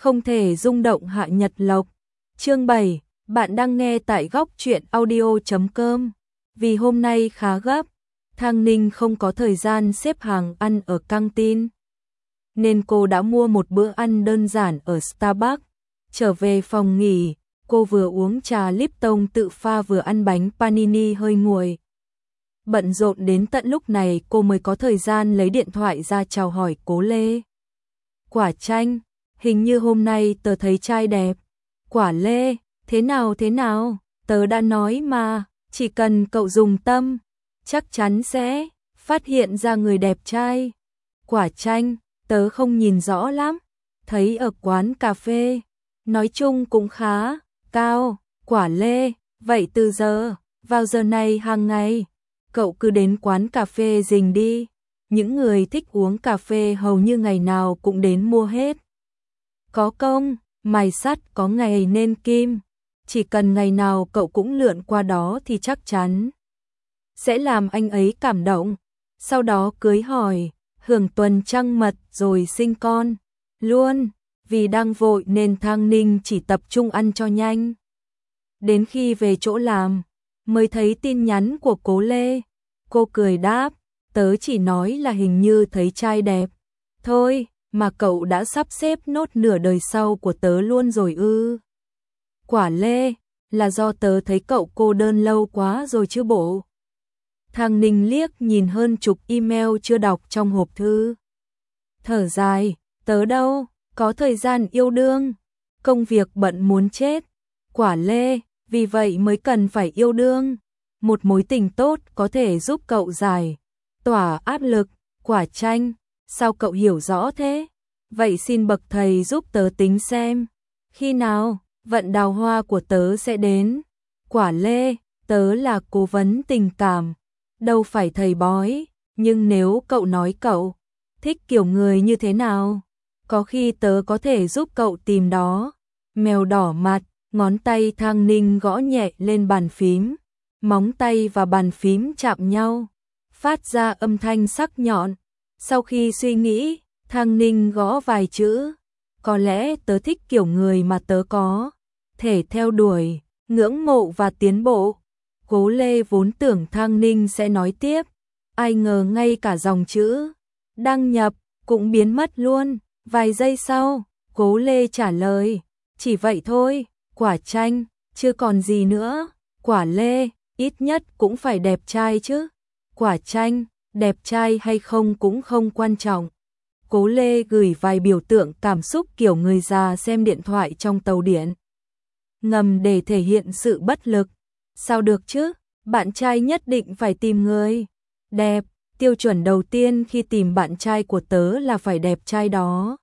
không thể rung động Hạ Nhật Lộc. Chương 7, bạn đang nghe tại góc truyện audio.com. Vì hôm nay khá gấp, Thang Ninh không có thời gian xếp hàng ăn ở căng tin, nên cô đã mua một bữa ăn đơn giản ở Starbucks. Trở về phòng nghỉ, cô vừa uống trà Lipton tự pha vừa ăn bánh panini hơi nguội. Bận rộn đến tận lúc này cô mới có thời gian lấy điện thoại ra chào hỏi Cố Lê. Quả Chanh, hình như hôm nay tớ thấy trai đẹp. Quả Lê, thế nào, tớ đã nói mà, chỉ cần cậu dùng tâm, chắc chắn sẽ phát hiện ra người đẹp trai. Quả Chanh, tớ không nhìn rõ lắm, thấy ở quán cà phê, nói chung cũng khá cao. Quả Lê, vậy từ giờ, vào giờ này hàng ngày, cậu cứ đến quán cà phê rình đi, những người thích uống cà phê hầu như ngày nào cũng đến mua hết. Có công, mài sắt có ngày nên kim, chỉ cần ngày nào cậu cũng lượn qua đó thì chắc chắn sẽ làm anh ấy cảm động, sau đó cưới hỏi, hưởng tuần trăng mật rồi sinh con luôn. Vì đang vội nên Thang Ninh chỉ tập trung ăn cho nhanh. Đến khi về chỗ làm, mới thấy tin nhắn của Cố Lê. Cô cười đáp, tớ chỉ nói là hình như thấy trai đẹp thôi, mà cậu đã sắp xếp nốt nửa đời sau của tớ luôn rồi ư? Quả Lê, là do tớ thấy cậu cô đơn lâu quá rồi chứ bộ. Thang Ninh liếc nhìn hơn chục email chưa đọc trong hộp thư, thở dài, tớ đâu có thời gian yêu đương, công việc bận muốn chết. Quả Lê, vì vậy mới cần phải yêu đương, một mối tình tốt có thể giúp cậu giải tỏa áp lực. Quả Chanh, sao cậu hiểu rõ thế? Vậy xin bậc thầy giúp tớ tính xem, khi nào vận đào hoa của tớ sẽ đến. Quả Lê, tớ là cố vấn tình cảm, đâu phải thầy bói, nhưng nếu cậu nói cậu thích kiểu người như thế nào, có khi tớ có thể giúp cậu tìm đó. Mèo đỏ mặt, ngón tay Thang Ninh gõ nhẹ lên bàn phím, móng tay và bàn phím chạm nhau, phát ra âm thanh sắc nhọn. Sau khi suy nghĩ, Thang Ninh gõ vài chữ, có lẽ tớ thích kiểu người mà tớ có thể theo đuổi, ngưỡng mộ và tiến bộ. Cố Lê vốn tưởng Thang Ninh sẽ nói tiếp, ai ngờ ngay cả dòng chữ đăng nhập cũng biến mất luôn. Vài giây sau, Cố Lê trả lời, chỉ vậy thôi. Quả Chanh, chưa còn gì nữa. Quả Lê, ít nhất cũng phải đẹp trai chứ. Quả Chanh, đẹp trai hay không cũng không quan trọng. Cố Lê gửi vài biểu tượng cảm xúc kiểu người già xem điện thoại trong tàu điện ngầm để thể hiện sự bất lực. Sao được chứ, bạn trai nhất định phải tìm người đẹp, tiêu chuẩn đầu tiên khi tìm bạn trai của tớ là phải đẹp trai đó.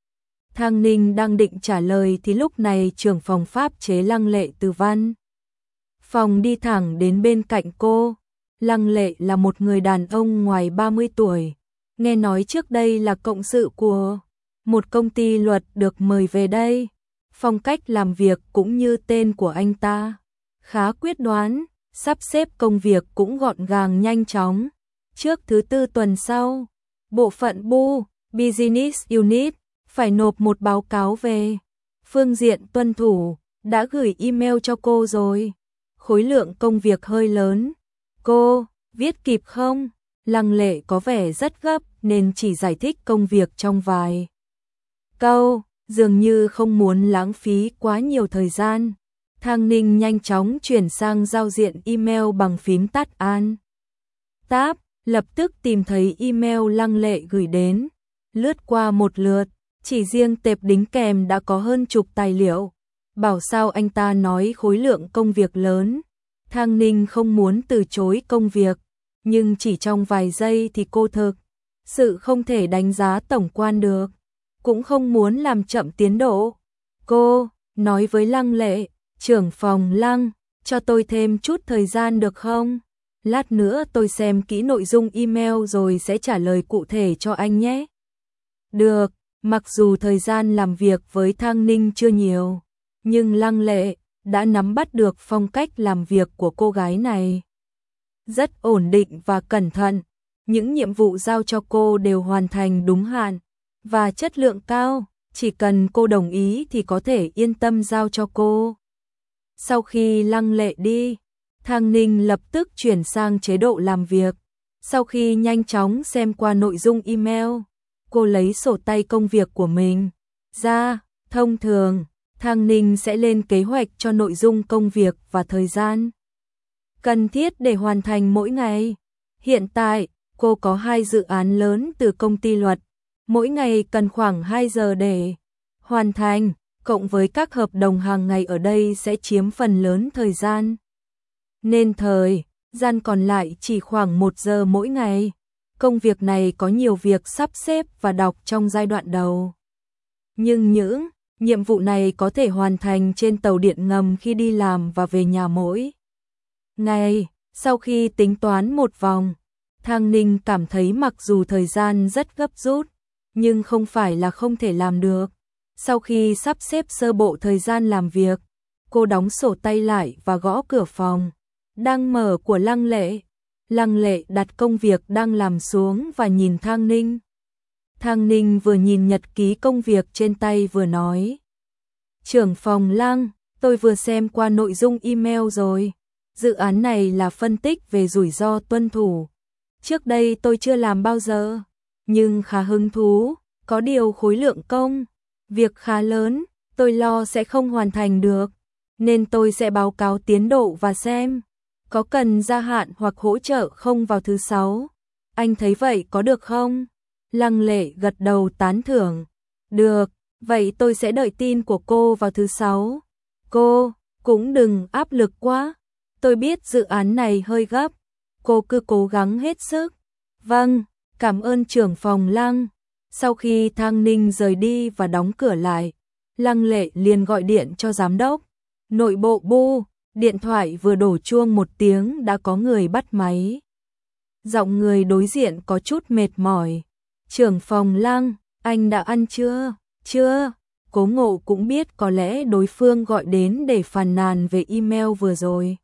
Thang Ninh đang định trả lời thì lúc này trưởng phòng pháp chế Lăng Lệ từ văn phòng đi thẳng đến bên cạnh cô. Lăng Lệ là một người đàn ông ngoài 30 tuổi, nghe nói trước đây là cộng sự của một công ty luật được mời về đây. Phong cách làm việc cũng như tên của anh ta, khá quyết đoán, sắp xếp công việc cũng gọn gàng nhanh chóng. Trước thứ Tư tuần sau, bộ phận Business Unit phải nộp một báo cáo về phương diện tuân thủ, đã gửi email cho cô rồi. Khối lượng công việc hơi lớn, cô viết kịp không? Lăng Lệ có vẻ rất gấp nên chỉ giải thích công việc trong vài câu, dường như không muốn lãng phí quá nhiều thời gian. Thang Ninh nhanh chóng chuyển sang giao diện email bằng phím tắt Alt Tab, lập tức tìm thấy email Lăng Lệ gửi đến, lướt qua một lượt, chỉ riêng tệp đính kèm đã có hơn chục tài liệu. Bảo sao anh ta nói khối lượng công việc lớn. Thang Ninh không muốn từ chối công việc, nhưng chỉ trong vài giây thì cô thực sự không thể đánh giá tổng quan được, cũng không muốn làm chậm tiến độ. Cô nói với Lăng Lệ, trưởng phòng Lăng, cho tôi thêm chút thời gian được không? Lát nữa tôi xem kỹ nội dung email rồi sẽ trả lời cụ thể cho anh nhé. Được, mặc dù thời gian làm việc với Thang Ninh chưa nhiều, nhưng Lăng Lệ đã nắm bắt được phong cách làm việc của cô gái này. Rất ổn định và cẩn thận, những nhiệm vụ giao cho cô đều hoàn thành đúng hạn và chất lượng cao. chỉ cần cô đồng ý thì có thể yên tâm giao cho cô. Sau khi Lăng Lệ đi, Thang Ninh lập tức chuyển sang chế độ làm việc. Sau khi nhanh chóng xem qua nội dung email, cô lấy sổ tay công việc của mình ra. Thông thường, Thang Ninh sẽ lên kế hoạch cho nội dung công việc và thời gian cần thiết để hoàn thành mỗi ngày. Hiện tại, cô có 2 dự án lớn từ công ty luật, mỗi ngày cần khoảng 2 giờ để hoàn thành, cộng với các hợp đồng hàng ngày ở đây sẽ chiếm phần lớn thời gian. Nên thời gian còn lại chỉ khoảng 1 giờ mỗi ngày. Công việc này có nhiều việc sắp xếp và đọc trong giai đoạn đầu. Nhưng những nhiệm vụ này có thể hoàn thành trên tàu điện ngầm khi đi làm và về nhà mỗi ngày. Sau khi tính toán một vòng, Thang Ninh cảm thấy mặc dù thời gian rất gấp rút, nhưng không phải là không thể làm được. Sau khi sắp xếp sơ bộ thời gian làm việc, cô đóng sổ tay lại và gõ cửa phòng đang mở của Lăng Lệ. Lăng Lệ đặt công việc đang làm xuống và nhìn Thang Ninh. Thang Ninh vừa nhìn nhật ký công việc trên tay vừa nói: "Trưởng phòng Lăng, tôi vừa xem qua nội dung email rồi. Dự án này là phân tích về rủi ro tuân thủ. Trước đây tôi chưa làm bao giờ, nhưng khá hứng thú, có điều khối lượng công việc khá lớn, tôi lo sẽ không hoàn thành được, nên tôi sẽ báo cáo tiến độ và xem có cần gia hạn hoặc hỗ trợ không vào thứ 6. Anh thấy vậy có được không?" Lăng Lệ gật đầu tán thưởng. "Được, vậy tôi sẽ đợi tin của cô vào thứ 6. Cô cũng đừng áp lực quá. Tôi biết dự án này hơi gấp, cô cứ cố gắng hết sức." "Vâng, cảm ơn trưởng phòng Lăng." Sau khi Thang Ninh rời đi và đóng cửa lại, Lăng Lệ liền gọi điện cho giám đốc nội bộ Bu. Điện thoại vừa đổ chuông 1 tiếng đã có người bắt máy. Giọng người đối diện có chút mệt mỏi. "Trưởng phòng Lăng, anh đã ăn chưa?" "Chưa." Cố Ngộ cũng biết có lẽ đối phương gọi đến để phàn nàn về email vừa rồi,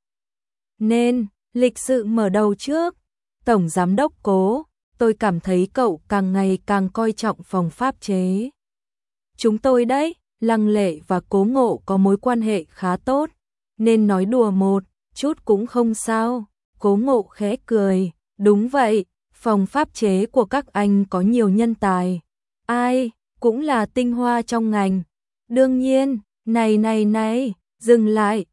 nên lịch sự mở đầu trước. "Tổng giám đốc Cố, tôi cảm thấy cậu càng ngày càng coi trọng phòng pháp chế chúng tôi đấy." Lăng Lệ và Cố Ngộ có mối quan hệ khá tốt, nên nói đùa một chút cũng không sao. Cố Ngộ khẽ cười: "Đúng vậy, phòng pháp chế của các anh có nhiều nhân tài, ai cũng là tinh hoa trong ngành. Đương nhiên, này, dừng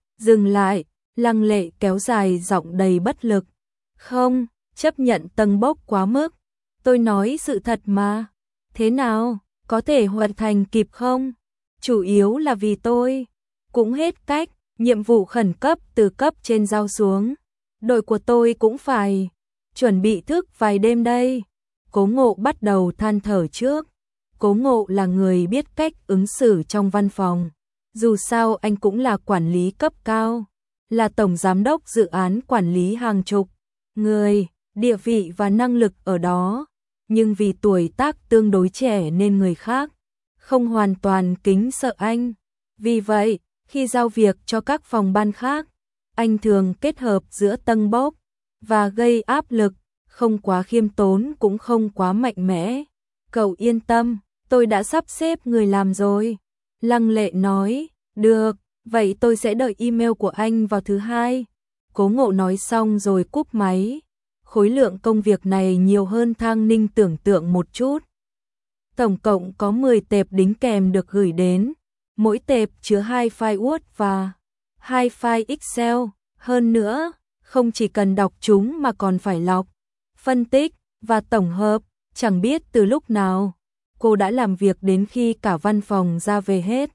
lại." Lăng Lệ kéo dài giọng đầy bất lực: "Không, chấp nhận tầng bốc quá mức. Tôi nói sự thật mà. Thế nào, có thể hoàn thành kịp không? Chủ yếu là vì tôi cũng hết cách, nhiệm vụ khẩn cấp từ cấp trên giao xuống. Đội của tôi cũng phải chuẩn bị thức vài đêm đây." Cố Ngộ bắt đầu than thở trước. Cố Ngộ là người biết cách ứng xử trong văn phòng. Dù sao anh cũng là quản lý cấp cao, là tổng giám đốc dự án quản lý hàng chục người, địa vị và năng lực ở đó. Nhưng vì tuổi tác tương đối trẻ nên người khác không hoàn toàn kính sợ anh. Vì vậy, khi giao việc cho các phòng ban khác, anh thường kết hợp giữa tâng bốc và gây áp lực, không quá khiêm tốn cũng không quá mạnh mẽ. "Cậu yên tâm, tôi đã sắp xếp người làm rồi." Lăng Lệ nói. "Được, vậy tôi sẽ đợi email của anh vào thứ 2. Cố Ngộ nói xong rồi cúp máy. Khối lượng công việc này nhiều hơn Thang Ninh tưởng tượng một chút. Tổng cộng có 10 tệp đính kèm được gửi đến, mỗi tệp chứa 2 file Word và 2 file Excel. Hơn nữa, không chỉ cần đọc chúng mà còn phải lọc, phân tích và tổng hợp. Chẳng biết từ lúc nào, cô đã làm việc đến khi cả văn phòng ra về hết.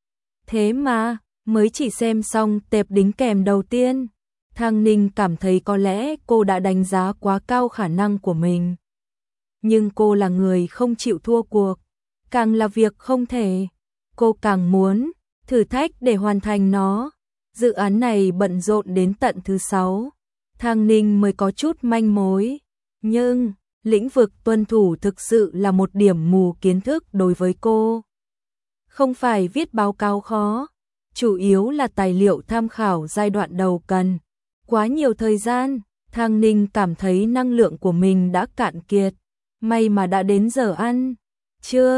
Thế mà, mới chỉ xem xong tệp đính kèm đầu tiên, Thang Ninh cảm thấy có lẽ cô đã đánh giá quá cao khả năng của mình. Nhưng cô là người không chịu thua cuộc, càng là việc không thể, cô càng muốn thử thách để hoàn thành nó. Dự án này bận rộn đến tận thứ 6, Thang Ninh mới có chút manh mối. Nhưng, lĩnh vực tuân thủ thực sự là một điểm mù kiến thức đối với cô. Không phải viết báo cáo khó, chủ yếu là tài liệu tham khảo giai đoạn đầu cần quá nhiều thời gian. Thang Ninh cảm thấy năng lượng của mình đã cạn kiệt. May mà đã đến giờ ăn trưa,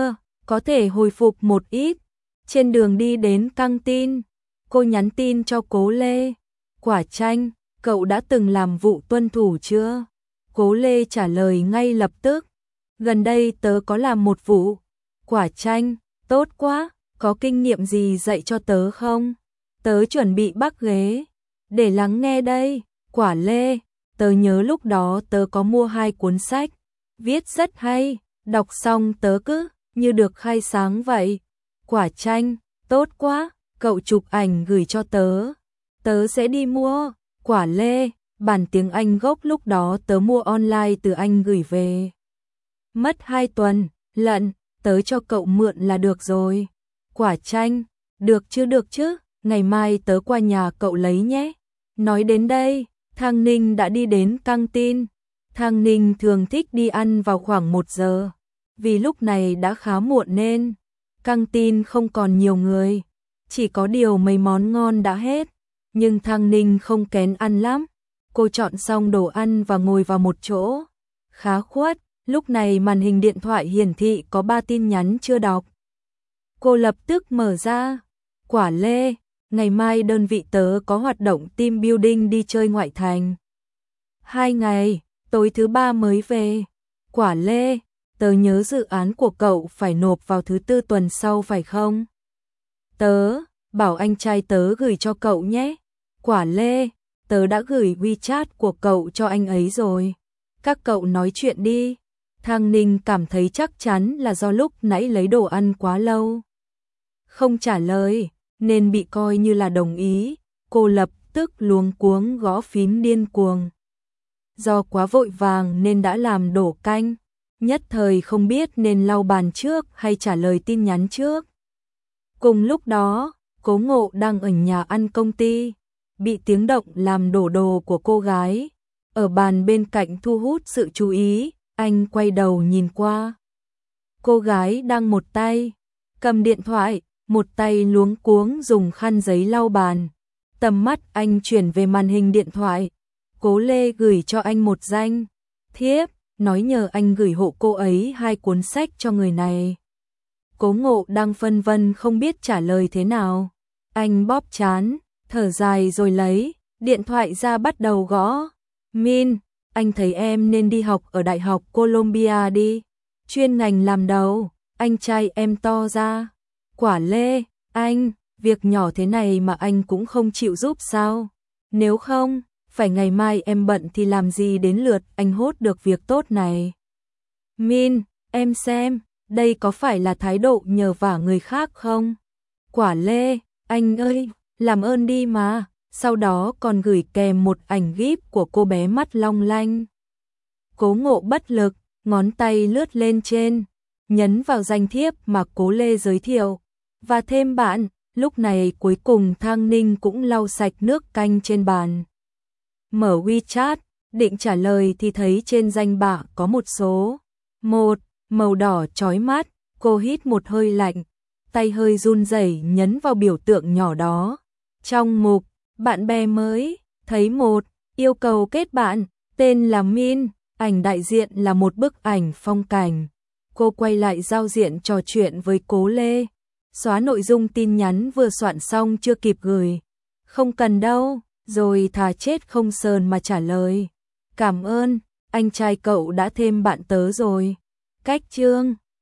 có thể hồi phục một ít. Trên đường đi đến căng tin, cô nhắn tin cho Cố Lê. Quả Chanh, cậu đã từng làm vụ tuân thủ chưa? Cố Lê trả lời ngay lập tức. Gần đây tớ có làm một vụ. Quả Chanh, tốt quá, có kinh nghiệm gì dạy cho tớ không? Tớ chuẩn bị bắc ghế. Để lắng nghe đây. Quả Lê, tớ nhớ lúc đó tớ có mua 2 cuốn sách. Viết rất hay, đọc xong tớ cứ như được khai sáng vậy. Quả Chanh, tốt quá, cậu chụp ảnh gửi cho tớ. Tớ sẽ đi mua. Quả Lê, bản tiếng Anh gốc lúc đó tớ mua online từ anh gửi về. Mất 2 tuần, lận, tớ cho cậu mượn là được rồi. Quả Chanh, được chứ, ngày mai tớ qua nhà cậu lấy nhé. Nói đến đây, Thang Ninh đã đi đến căng tin. Thang Ninh thường thích đi ăn vào khoảng 1 giờ, vì lúc này đã khá muộn nên căng tin không còn nhiều người, chỉ có điều mấy món ngon đã hết. Nhưng Thang Ninh không kén ăn lắm, cô chọn xong đồ ăn và ngồi vào một chỗ. Khá khuất, lúc này màn hình điện thoại hiển thị có 3 tin nhắn chưa đọc. Cô lập tức mở ra. Quả Lê, ngày mai đơn vị tớ có hoạt động team building đi chơi ngoại thành. 2 ngày, tối thứ 3 mới về. Quả Lê, tớ nhớ dự án của cậu phải nộp vào thứ 4 tuần sau phải không? Tớ, bảo anh trai tớ gửi cho cậu nhé. Quả Lê, tớ đã gửi WeChat của cậu cho anh ấy rồi. Các cậu nói chuyện đi. Thang Ninh cảm thấy chắc chắn là do lúc nãy lấy đồ ăn quá lâu. Không trả lời, nên bị coi như là đồng ý. Cô lập tức luống cuống gõ phím điên cuồng. Do quá vội vàng nên đã làm đổ canh. Nhất thời không biết nên lau bàn trước hay trả lời tin nhắn trước. Cùng lúc đó, Cố Ngộ đang ở nhà ăn công ty, bị tiếng động làm đổ đồ của cô gái ở bàn bên cạnh thu hút sự chú ý. Anh quay đầu nhìn qua. Cô gái đang một tay cầm điện thoại, một tay luống cuống dùng khăn giấy lau bàn. Tầm mắt anh chuyển về màn hình điện thoại. Cố Lê gửi cho anh một danh thiếp, nói nhờ anh gửi hộ cô ấy 2 cuốn sách cho người này. Cố Ngộ đang phân vân không biết trả lời thế nào. Anh bóp trán, thở dài rồi lấy điện thoại ra bắt đầu gõ. Min, anh thấy em nên đi học ở Đại học Columbia đi. Chuyên ngành làm đầu, anh trai em to ra. Quả Lê, anh, việc nhỏ thế này mà anh cũng không chịu giúp sao? Nếu không, phải ngày mai em bận thì làm gì đến lượt anh hốt được việc tốt này. Min, em xem, đây có phải là thái độ nhờ vả người khác không? Quả Lê, anh ơi, làm ơn đi mà. Sau đó còn gửi kèm một ảnh gif của cô bé mắt long lanh. Cố Ngộ bất lực, ngón tay lướt lên trên, nhấn vào danh thiếp mà Cố Lê giới thiệu, và thêm bạn. Lúc này cuối cùng Thang Ninh cũng lau sạch nước canh trên bàn. Mở WeChat, định trả lời thì thấy trên danh bạ có một số 1, màu đỏ chói mắt. Cô hít một hơi lạnh, tay hơi run rẩy nhấn vào biểu tượng nhỏ đó. Trong mục bạn bè mới, thấy 1, yêu cầu kết bạn, tên là Min, ảnh đại diện là một bức ảnh phong cảnh. Cô quay lại giao diện trò chuyện với Cố Lê, xóa nội dung tin nhắn vừa soạn xong chưa kịp gửi. Không cần đâu, rồi thà chết không sờn mà trả lời. Cảm ơn, anh trai cậu đã thêm bạn tớ rồi. Cách chương